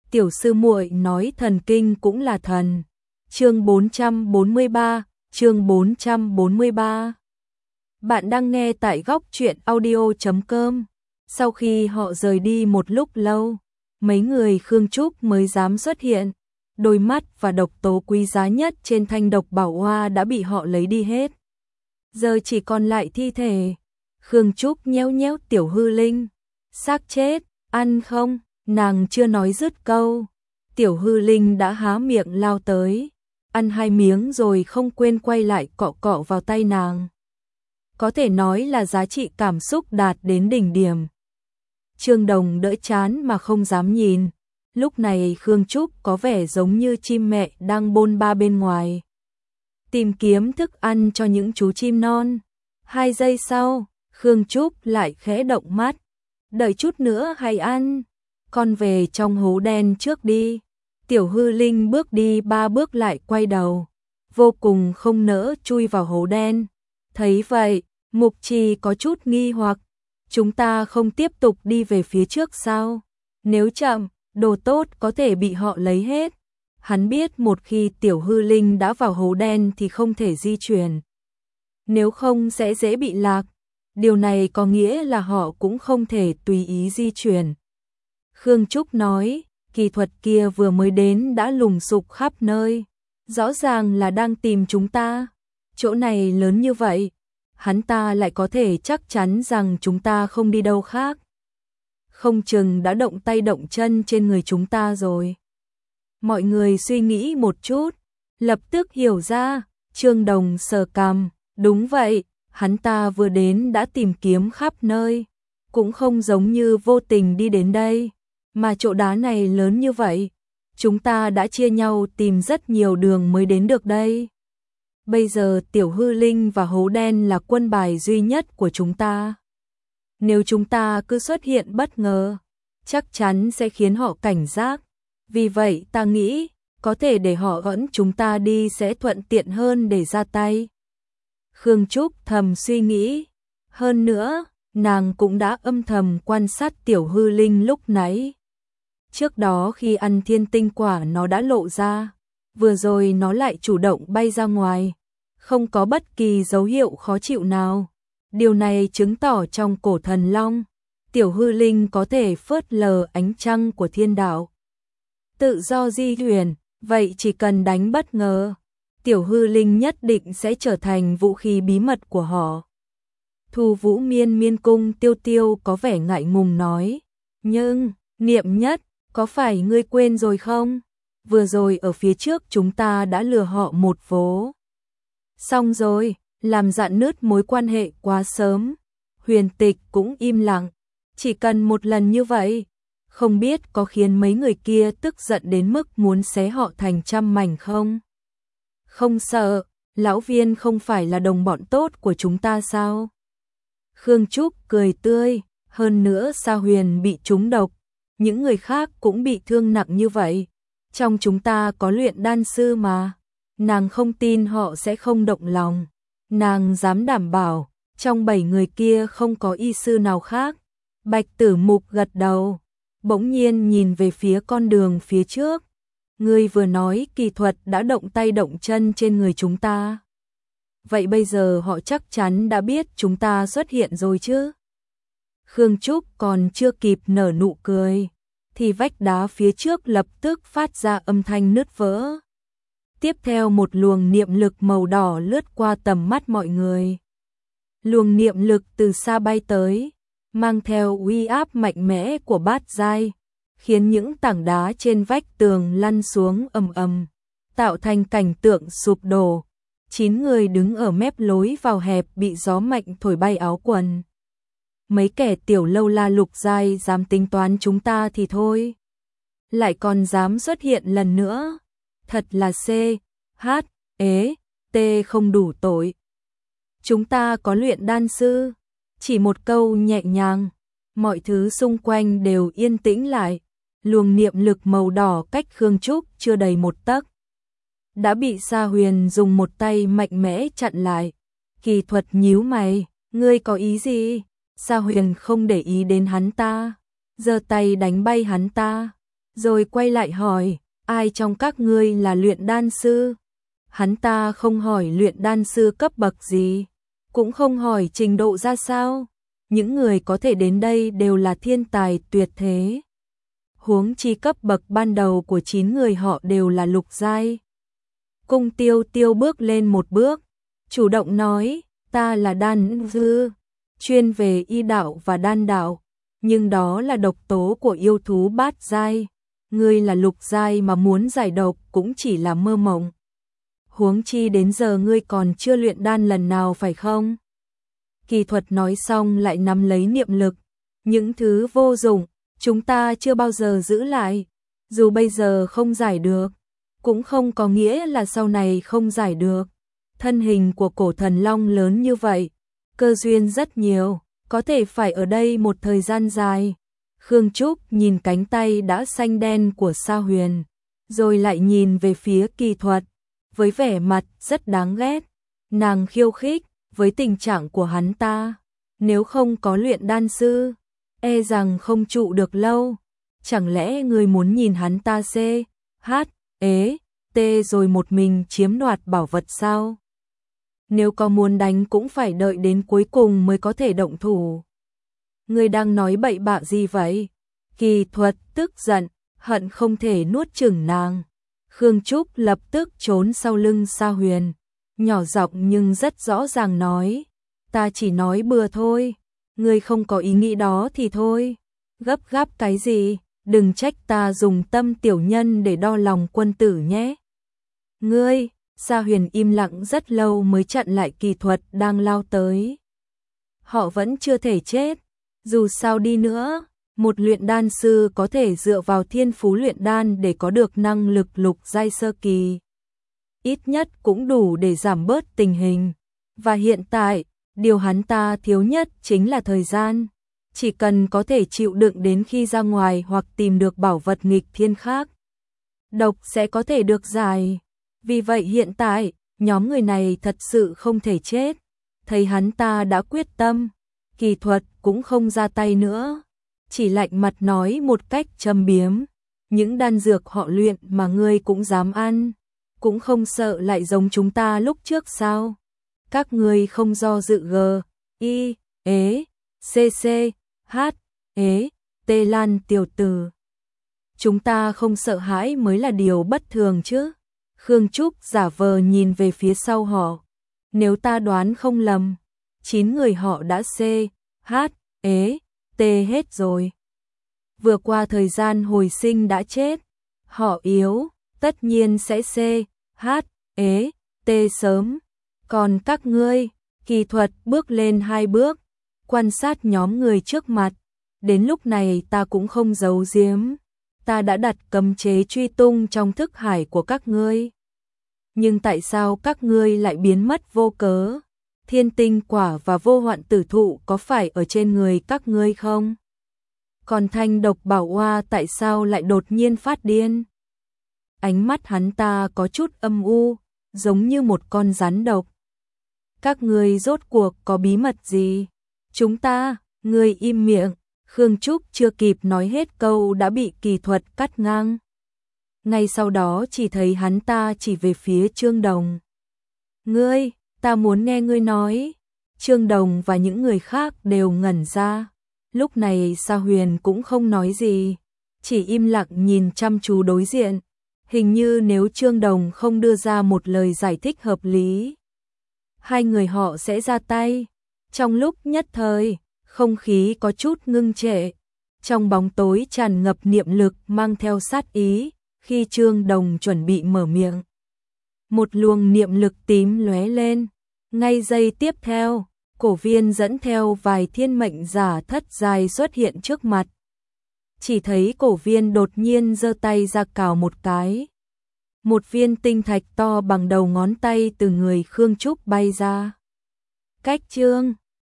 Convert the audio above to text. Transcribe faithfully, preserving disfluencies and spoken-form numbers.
tiểu sư muội nói thần kinh cũng là thần. Chương bốn trăm bốn mươi ba, chương bốn trăm bốn mươi ba. Bạn đang nghe tại góc truyện audio chấm com. Sau khi họ rời đi một lúc lâu, mấy người Khương Trúc mới dám xuất hiện. Đôi mắt và độc tố quý giá nhất trên thanh độc bảo hoa đã bị họ lấy đi hết. Giờ chỉ còn lại thi thể. Khương Trúc nhéo nhéo Tiểu Hư Linh. Xác chết, ăn không? Nàng chưa nói dứt câu. Tiểu Hư Linh đã há miệng lao tới. Ăn hai miếng rồi không quên quay lại cọ cọ vào tay nàng. Có thể nói là giá trị cảm xúc đạt đến đỉnh điểm. Trương Đồng đỡ chán mà không dám nhìn. Lúc này Khương Trúc có vẻ giống như chim mẹ đang bôn ba bên ngoài, tìm kiếm thức ăn cho những chú chim non. Hai giây sau, Khương Trúc lại khẽ động mắt. Đợi chút nữa hay ăn. Con về trong hố đen trước đi. Tiểu Hư Linh bước đi ba bước lại quay đầu, vô cùng không nỡ chui vào hố đen. Thấy vậy, Mục Trì có chút nghi hoặc. Chúng ta không tiếp tục đi về phía trước sao? Nếu chậm, đồ tốt có thể bị họ lấy hết. Hắn biết một khi Tiểu Hư Linh đã vào hố đen thì không thể di chuyển. Nếu không sẽ dễ bị lạc. Điều này có nghĩa là họ cũng không thể tùy ý di chuyển. Khương Trúc nói, kỳ thuật kia vừa mới đến đã lùng sục khắp nơi. Rõ ràng là đang tìm chúng ta. Chỗ này lớn như vậy, hắn ta lại có thể chắc chắn rằng chúng ta không đi đâu khác. Không chừng đã động tay động chân trên người chúng ta rồi. Mọi người suy nghĩ một chút, lập tức hiểu ra. Trương Đồng sờ cằm, đúng vậy, hắn ta vừa đến đã tìm kiếm khắp nơi, cũng không giống như vô tình đi đến đây, mà chỗ đá này lớn như vậy, chúng ta đã chia nhau tìm rất nhiều đường mới đến được đây. Bây giờ Tiểu Hư Linh và hố đen là quân bài duy nhất của chúng ta. Nếu chúng ta cứ xuất hiện bất ngờ, chắc chắn sẽ khiến họ cảnh giác. Vì vậy ta nghĩ, có thể để họ dẫn chúng ta đi sẽ thuận tiện hơn để ra tay. Khương Trúc thầm suy nghĩ. Hơn nữa, nàng cũng đã âm thầm quan sát Tiểu Hư Linh lúc nãy. Trước đó khi ăn thiên tinh quả nó đã lộ ra, vừa rồi nó lại chủ động bay ra ngoài, không có bất kỳ dấu hiệu khó chịu nào. Điều này chứng tỏ trong cổ thần long, Tiểu Hư Linh có thể phớt lờ ánh trăng của thiên đạo, tự do di chuyển. Vậy chỉ cần đánh bất ngờ, Tiểu Hư Linh nhất định sẽ trở thành vũ khí bí mật của họ. Thu Vũ Miên Miên Cung Tiêu Tiêu có vẻ ngại ngùng nói, nhưng, Niệm Nhất, có phải ngươi quên rồi không? Vừa rồi ở phía trước chúng ta đã lừa họ một vố. Xong rồi, làm rạn nứt mối quan hệ quá sớm. Huyền Tịch cũng im lặng. Chỉ cần một lần như vậy, không biết có khiến mấy người kia tức giận đến mức muốn xé họ thành trăm mảnh không? Không sợ, lão Viên không phải là đồng bọn tốt của chúng ta sao? Khương Trúc cười tươi, hơn nữa Sa Huyền bị trúng độc, những người khác cũng bị thương nặng như vậy. Trong chúng ta có luyện đan sư mà, nàng không tin họ sẽ không động lòng. Nàng dám đảm bảo, trong bảy người kia không có y sư nào khác. Bạch Tử Mục gật đầu, bỗng nhiên nhìn về phía con đường phía trước. Ngươi vừa nói kỳ thuật đã động tay động chân trên người chúng ta. Vậy bây giờ họ chắc chắn đã biết chúng ta xuất hiện rồi chứ? Khương Trúc còn chưa kịp nở nụ cười, thì vách đá phía trước lập tức phát ra âm thanh nứt vỡ. Tiếp theo một luồng niệm lực màu đỏ lướt qua tầm mắt mọi người. Luồng niệm lực từ xa bay tới, mang theo uy áp mạnh mẽ của bát giai, khiến những tảng đá trên vách tường lăn xuống ầm ầm, tạo thành cảnh tượng sụp đổ. Chín người đứng ở mép lối vào hẹp bị gió mạnh thổi bay áo quần. Mấy kẻ tiểu lâu la lục giai dám tính toán chúng ta thì thôi, lại còn dám xuất hiện lần nữa. Thật là C, H, ế, T không đủ tội. Chúng ta có luyện đan sư. Chỉ một câu nhẹ nhàng, mọi thứ xung quanh đều yên tĩnh lại. Luồng niệm lực màu đỏ cách Khương Trúc chưa đầy một tấc, đã bị Sa Huyền dùng một tay mạnh mẽ chặn lại. Kỳ thuật nhíu mày, ngươi có ý gì? Sa Huyền không để ý đến hắn ta, giơ tay đánh bay hắn ta. rồi quay lại hỏi, ai trong các ngươi là luyện đan sư? Hắn ta không hỏi luyện đan sư cấp bậc gì, cũng không hỏi trình độ ra sao. Những người có thể đến đây đều là thiên tài tuyệt thế. Huống chi cấp bậc ban đầu của chín người họ đều là lục giai. Cung Tiêu Tiêu bước lên một bước, chủ động nói, ta là đan sư, chuyên về y đạo và đan đạo, nhưng đó là độc tố của yêu thú bát giai. Ngươi là lục giai mà muốn giải độc cũng chỉ là mơ mộng. Huống chi đến giờ ngươi còn chưa luyện đan lần nào phải không? Kỳ Thuật nói xong lại nắm lấy niệm lực. Những thứ vô dụng, chúng ta chưa bao giờ giữ lại. Dù bây giờ không giải được, cũng không có nghĩa là sau này không giải được. Thân hình của cổ thần long lớn như vậy, cơ duyên rất nhiều, có thể phải ở đây một thời gian dài. Khương Trúc nhìn cánh tay đã xanh đen của Sa Huyền, rồi lại nhìn về phía Kỳ Thuật, với vẻ mặt rất đáng ghét. Nàng khiêu khích, với tình trạng của hắn ta, nếu không có luyện đan sư, e rằng không trụ được lâu. Chẳng lẽ người muốn nhìn hắn ta C, H, ế, T rồi một mình chiếm đoạt bảo vật sao? Nếu có muốn đánh cũng phải đợi đến cuối cùng mới có thể động thủ. Người đang nói bậy bạ gì vậy? Kỳ Thuật tức giận, hận không thể nuốt chửng nàng. Khương Trúc lập tức trốn sau lưng Sa Huyền, nhỏ giọng nhưng rất rõ ràng nói, ta chỉ nói bừa thôi, ngươi không có ý nghĩ đó thì thôi. Gấp gáp cái gì, đừng trách ta dùng tâm tiểu nhân để đo lòng quân tử nhé. Ngươi, Sa Huyền im lặng rất lâu mới chặn lại Kỳ Thuật đang lao tới. Họ vẫn chưa thể chết, dù sao đi nữa, một luyện đan sư có thể dựa vào thiên phú luyện đan để có được năng lực lục giai sơ kỳ. Ít nhất cũng đủ để giảm bớt tình hình. Và hiện tại, điều hắn ta thiếu nhất chính là thời gian. Chỉ cần có thể chịu đựng đến khi ra ngoài hoặc tìm được bảo vật nghịch thiên khác, độc sẽ có thể được giải. Vì vậy hiện tại, nhóm người này thật sự không thể chết. Thấy hắn ta đã quyết tâm, Kỳ Thuật cũng không ra tay nữa, chỉ lạnh mặt nói một cách châm biếm, những đan dược họ luyện mà ngươi cũng dám ăn, cũng không sợ lại giống chúng ta lúc trước sao? Các ngươi không do dự g, y, ế, cc, h, ế, t lan tiểu tử. Chúng ta không sợ hãi mới là điều bất thường chứ. Khương Trúc giả vờ nhìn về phía sau họ. Nếu ta đoán không lầm, chín người họ đã c, h, ế, t hết rồi. Vừa qua thời gian hồi sinh đã chết, họ yếu, tất nhiên sẽ c, h, ế, t sớm. Còn các ngươi, Kỳ Thuật bước lên hai bước, quan sát nhóm người trước mặt. Đến lúc này ta cũng không giấu giếm, ta đã đặt cấm chế truy tung trong thức hải của các ngươi. Nhưng tại sao các ngươi lại biến mất vô cớ? Thiên tinh quả và vô hoạn tử thụ có phải ở trên người các ngươi không? Còn thanh độc bảo hoa tại sao lại đột nhiên phát điên? Ánh mắt hắn ta có chút âm u, giống như một con rắn độc. Các ngươi rốt cuộc có bí mật gì? Chúng ta, ngươi im miệng. Khương Trúc chưa kịp nói hết câu đã bị Kỳ Thuật cắt ngang. Ngay sau đó chỉ thấy hắn ta chỉ về phía Trương Đồng. Ngươi, ta muốn nghe ngươi nói. Trương Đồng và những người khác đều ngẩn ra. Lúc này Sa Huyền cũng không nói gì, chỉ im lặng nhìn chăm chú đối diện. Hình như nếu Trương Đồng không đưa ra một lời giải thích hợp lý, hai người họ sẽ ra tay. Trong lúc nhất thời, không khí có chút ngưng trệ. Trong bóng tối tràn ngập niệm lực mang theo sát ý. Khi Trương Đồng chuẩn bị mở miệng, một luồng niệm lực tím lóe lên. Ngay giây tiếp theo, Cổ Viên dẫn theo vài thiên mệnh giả thất giai xuất hiện trước mặt. Chỉ thấy Cổ Viên đột nhiên giơ tay ra cào một cái. Một viên tinh thạch to bằng đầu ngón tay từ người Khương Trúc bay ra. Cách Trương